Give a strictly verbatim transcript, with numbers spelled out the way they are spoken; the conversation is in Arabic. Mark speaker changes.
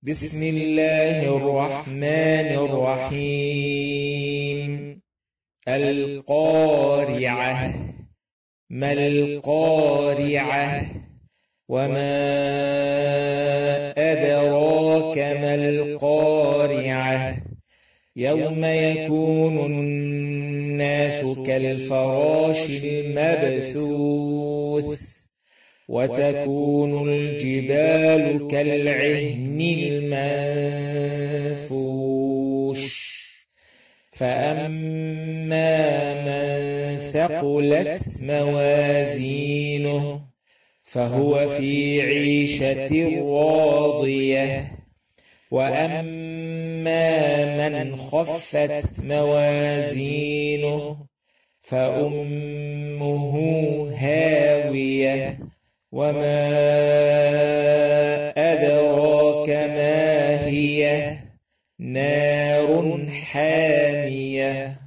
Speaker 1: بسم الله الرحمن الرحيم. القارعة. ما القارعة؟ وما أدراك ما القارعة؟ يوم يكون الناس كالفراش المبثوث وتكون الجبال كالعهن المنفوش. فأما من ثقلت موازينه فهو في عيشة راضية. وأما من خفت موازينه فأمه هاوية. وما أدراك ما هي؟ نار حامية.